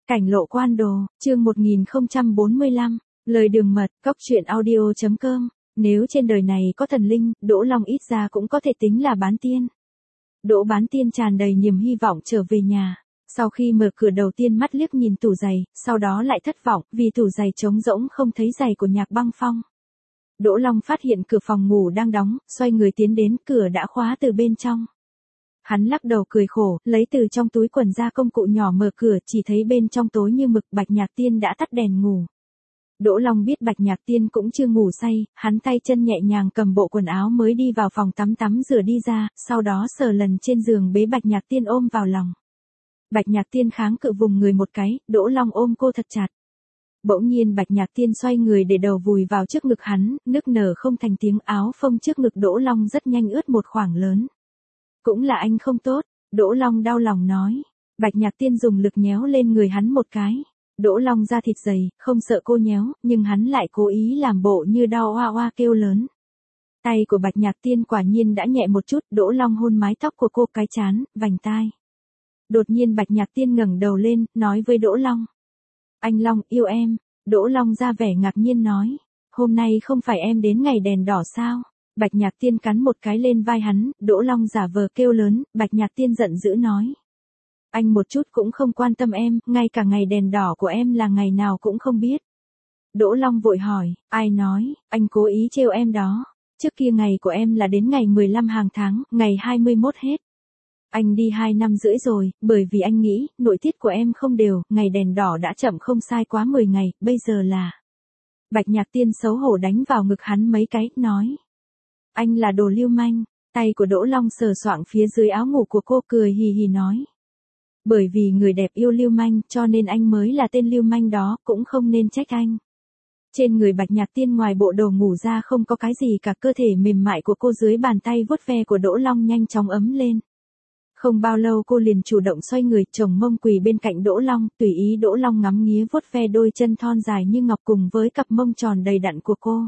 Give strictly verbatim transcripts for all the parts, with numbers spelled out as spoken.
Cảnh lộ quan đồ, chương một nghìn không trăm bốn mươi lăm, lời đường mật, cóc truyện audio chấm com. Nếu trên đời này có thần linh, Đỗ Long ít ra cũng có thể tính là bán tiên. Đỗ bán tiên tràn đầy niềm hy vọng trở về nhà. Sau khi mở cửa đầu tiên mắt liếc nhìn tủ giày, sau đó lại thất vọng vì tủ giày trống rỗng không thấy giày của Nhạc Băng Phong. Đỗ Long phát hiện cửa phòng ngủ đang đóng, xoay người tiến đến, cửa đã khóa từ bên trong. Hắn lắc đầu cười khổ, lấy từ trong túi quần ra công cụ nhỏ mở cửa, chỉ thấy bên trong tối như mực. Bạch Nhạc Tiên đã tắt đèn ngủ. Đỗ Long biết Bạch Nhạc Tiên cũng chưa ngủ say, hắn tay chân nhẹ nhàng cầm bộ quần áo mới đi vào phòng tắm tắm rửa đi ra, sau đó sờ lần trên giường bế Bạch Nhạc Tiên ôm vào lòng. Bạch Nhạc Tiên kháng cự vùng người một cái, Đỗ Long ôm cô thật chặt. Bỗng nhiên Bạch Nhạc Tiên xoay người để đầu vùi vào trước ngực hắn, nức nở không thành tiếng, áo phông trước ngực Đỗ Long rất nhanh ướt một khoảng lớn. Cũng là anh không tốt, Đỗ Long đau lòng nói. Bạch Nhạc Tiên dùng lực nhéo lên người hắn một cái. Đỗ Long da thịt dày, không sợ cô nhéo, nhưng hắn lại cố ý làm bộ như đau oa oa kêu lớn. Tay của Bạch Nhạc Tiên quả nhiên đã nhẹ một chút, Đỗ Long hôn mái tóc của cô, cái trán, vành tai. Đột nhiên Bạch Nhạc Tiên ngẩng đầu lên, nói với Đỗ Long. Anh Long, yêu em. Đỗ Long ra vẻ ngạc nhiên nói. Hôm nay không phải em đến ngày đèn đỏ sao? Bạch Nhạc Tiên cắn một cái lên vai hắn, Đỗ Long giả vờ kêu lớn, Bạch Nhạc Tiên giận dữ nói. Anh một chút cũng không quan tâm em, ngay cả ngày đèn đỏ của em là ngày nào cũng không biết. Đỗ Long vội hỏi, ai nói, anh cố ý trêu em đó. Trước kia ngày của em là đến ngày mười lăm hàng tháng, ngày hai mươi mốt hết. Anh đi hai năm rưỡi rồi, bởi vì anh nghĩ, nội tiết của em không đều, ngày đèn đỏ đã chậm không sai quá mười ngày, bây giờ là... Bạch Nhạc Tiên xấu hổ đánh vào ngực hắn mấy cái, nói. Anh là đồ lưu manh. Tay của Đỗ Long sờ soạng phía dưới áo ngủ của cô, cười hì hì nói. Bởi vì người đẹp yêu lưu manh, cho nên anh mới là tên lưu manh đó, cũng không nên trách anh. Trên người Bạch Nhạc Tiên ngoài bộ đồ ngủ ra không có cái gì cả, cơ thể mềm mại của cô dưới bàn tay vuốt ve của Đỗ Long nhanh chóng ấm lên. Không bao lâu cô liền chủ động xoay người, chồng mông quỳ bên cạnh Đỗ Long, tùy ý Đỗ Long ngắm nghía vuốt ve đôi chân thon dài như ngọc cùng với cặp mông tròn đầy đặn của cô.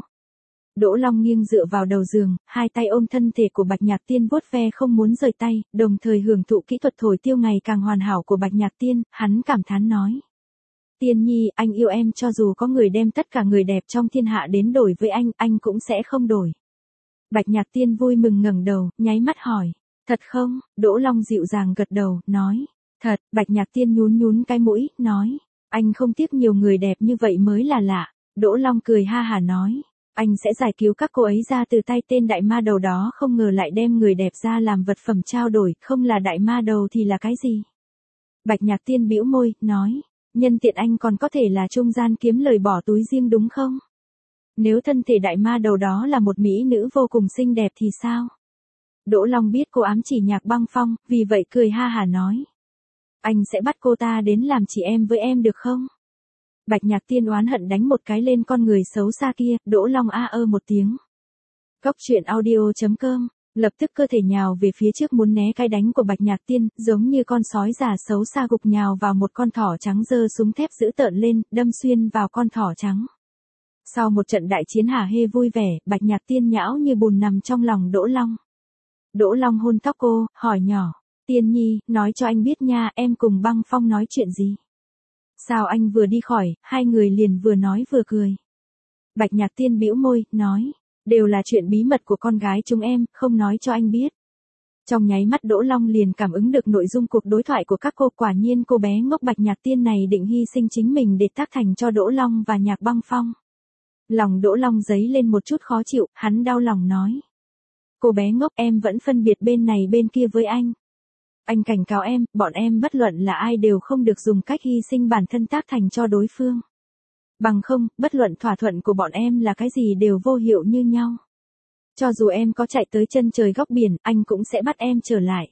Đỗ Long nghiêng dựa vào đầu giường, hai tay ôm thân thể của Bạch Nhạc Tiên vuốt ve không muốn rời tay, đồng thời hưởng thụ kỹ thuật thổi tiêu ngày càng hoàn hảo của Bạch Nhạc Tiên, hắn cảm thán nói. Tiên nhi, anh yêu em, cho dù có người đem tất cả người đẹp trong thiên hạ đến đổi với anh, anh cũng sẽ không đổi. Bạch Nhạc Tiên vui mừng ngẩng đầu, nháy mắt hỏi. Thật không? Đỗ Long dịu dàng gật đầu, nói. Thật. Bạch Nhạc Tiên nhún nhún cái mũi, nói. Anh không tiếc nhiều người đẹp như vậy mới là lạ. Đỗ Long cười ha hả nói. Anh sẽ giải cứu các cô ấy ra từ tay tên đại ma đầu đó, không ngờ lại đem người đẹp ra làm vật phẩm trao đổi, không là đại ma đầu thì là cái gì? Bạch Nhạc Tiên bĩu môi, nói. Nhân tiện anh còn có thể là trung gian kiếm lời bỏ túi riêng đúng không? Nếu thân thể đại ma đầu đó là một mỹ nữ vô cùng xinh đẹp thì sao? Đỗ Long biết cô ám chỉ Nhạc Băng Phong, vì vậy cười ha hả nói. Anh sẽ bắt cô ta đến làm chị em với em được không? Bạch Nhạc Tiên oán hận đánh một cái lên con người xấu xa kia, Đỗ Long a ơ một tiếng. Cóc truyện audio chấm com, lập tức cơ thể nhào về phía trước muốn né cái đánh của Bạch Nhạc Tiên, giống như con sói già xấu xa gục nhào vào một con thỏ trắng, giơ súng thép dữ tợn lên, đâm xuyên vào con thỏ trắng. Sau một trận đại chiến hả hê vui vẻ, Bạch Nhạc Tiên nhão như bùn nằm trong lòng Đỗ Long. Đỗ Long hôn tóc cô, hỏi nhỏ. Tiên nhi, nói cho anh biết nha, em cùng Băng Phong nói chuyện gì? Sao anh vừa đi khỏi, hai người liền vừa nói vừa cười. Bạch Nhạc Tiên bĩu môi, nói. Đều là chuyện bí mật của con gái chúng em, không nói cho anh biết. Trong nháy mắt Đỗ Long liền cảm ứng được nội dung cuộc đối thoại của các cô, quả nhiên cô bé ngốc Bạch Nhạc Tiên này định hy sinh chính mình để tác thành cho Đỗ Long và Nhạc Băng Phong. Lòng Đỗ Long dấy lên một chút khó chịu, hắn đau lòng nói. Cô bé ngốc, em vẫn phân biệt bên này bên kia với anh. Anh cảnh cáo em, bọn em bất luận là ai đều không được dùng cách hy sinh bản thân tác thành cho đối phương. Bằng không, bất luận thỏa thuận của bọn em là cái gì đều vô hiệu như nhau. Cho dù em có chạy tới chân trời góc biển, anh cũng sẽ bắt em trở lại.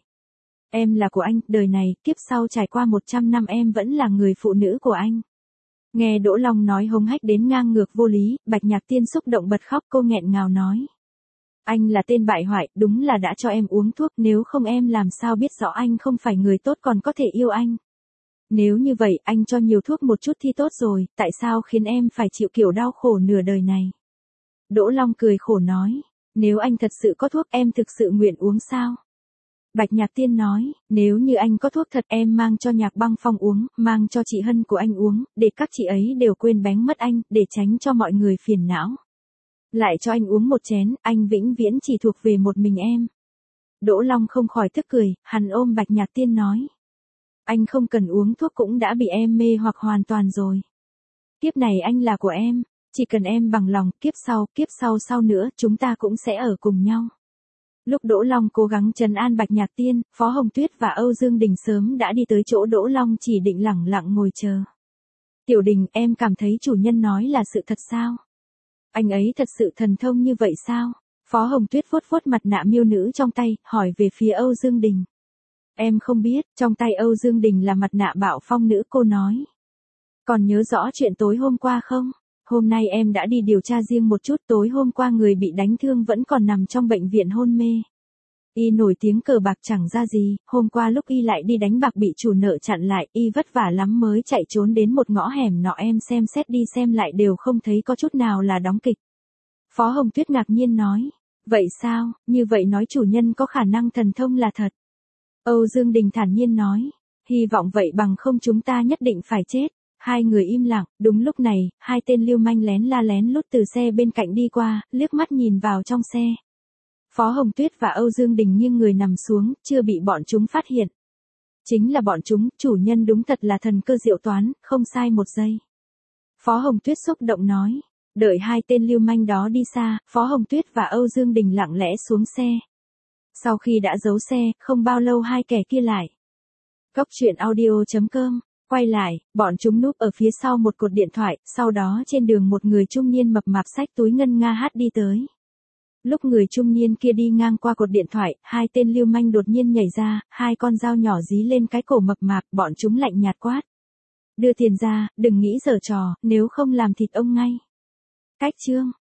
Em là của anh, đời này, kiếp sau trải qua một trăm năm em vẫn là người phụ nữ của anh. Nghe Đỗ Long nói hống hách đến ngang ngược vô lý, Bạch Nhạc Tiên xúc động bật khóc, cô nghẹn ngào nói. Anh là tên bại hoại, đúng là đã cho em uống thuốc, nếu không em làm sao biết rõ anh không phải người tốt còn có thể yêu anh. Nếu như vậy, anh cho nhiều thuốc một chút thì tốt rồi, tại sao khiến em phải chịu kiểu đau khổ nửa đời này? Đỗ Long cười khổ nói, nếu anh thật sự có thuốc em thực sự nguyện uống sao? Bạch Nhạc Tiên nói, nếu như anh có thuốc thật em mang cho Nhạc Băng Phong uống, mang cho chị Hân của anh uống, để các chị ấy đều quên bén mất anh, để tránh cho mọi người phiền não. Lại cho anh uống một chén, anh vĩnh viễn chỉ thuộc về một mình em. Đỗ Long không khỏi tức cười, hắn ôm Bạch Nhạc Tiên nói. Anh không cần uống thuốc cũng đã bị em mê hoặc hoàn toàn rồi. Kiếp này anh là của em, chỉ cần em bằng lòng, kiếp sau, kiếp sau sau nữa, chúng ta cũng sẽ ở cùng nhau. Lúc Đỗ Long cố gắng trấn an Bạch Nhạc Tiên, Phó Hồng Tuyết và Âu Dương Đình sớm đã đi tới chỗ Đỗ Long chỉ định lẳng lặng ngồi chờ. Tiểu Đình, em cảm thấy chủ nhân nói là sự thật sao? Anh ấy thật sự thần thông như vậy sao? Phó Hồng Tuyết vuốt vuốt mặt nạ miêu nữ trong tay, hỏi về phía Âu Dương Đình. Em không biết, trong tay Âu Dương Đình là mặt nạ Bạo Phong nữ, cô nói. Còn nhớ rõ chuyện tối hôm qua không? Hôm nay em đã đi điều tra riêng một chút, tối hôm qua người bị đánh thương vẫn còn nằm trong bệnh viện hôn mê. Y nổi tiếng cờ bạc chẳng ra gì, hôm qua lúc y lại đi đánh bạc bị chủ nợ chặn lại, y vất vả lắm mới chạy trốn đến một ngõ hẻm nọ, em xem xét đi xem lại đều không thấy có chút nào là đóng kịch. Phó Hồng Tuyết ngạc nhiên nói, vậy sao, như vậy nói chủ nhân có khả năng thần thông là thật. Âu Dương Đình thản nhiên nói, hy vọng vậy bằng không chúng ta nhất định phải chết. Hai người im lặng, đúng lúc này, hai tên lưu manh lén la lén lút từ xe bên cạnh đi qua, liếc mắt nhìn vào trong xe. Phó Hồng Tuyết và Âu Dương Đình nghiêng người nằm xuống, chưa bị bọn chúng phát hiện. Chính là bọn chúng, chủ nhân đúng thật là thần cơ diệu toán, không sai một giây. Phó Hồng Tuyết xúc động nói, đợi hai tên lưu manh đó đi xa, Phó Hồng Tuyết và Âu Dương Đình lặng lẽ xuống xe. Sau khi đã giấu xe, không bao lâu hai kẻ kia lại. Cốc truyện audio chấm com Quay lại, bọn chúng núp ở phía sau một cột điện thoại, sau đó trên đường một người trung niên mập mạp xách túi ngân nga hát đi tới. Lúc người trung niên kia đi ngang qua cột điện thoại, hai tên lưu manh đột nhiên nhảy ra, hai con dao nhỏ dí lên cái cổ mập mạp, bọn chúng lạnh nhạt quát. Đưa tiền ra, đừng nghĩ giở trò, nếu không làm thịt ông ngay. Cách chương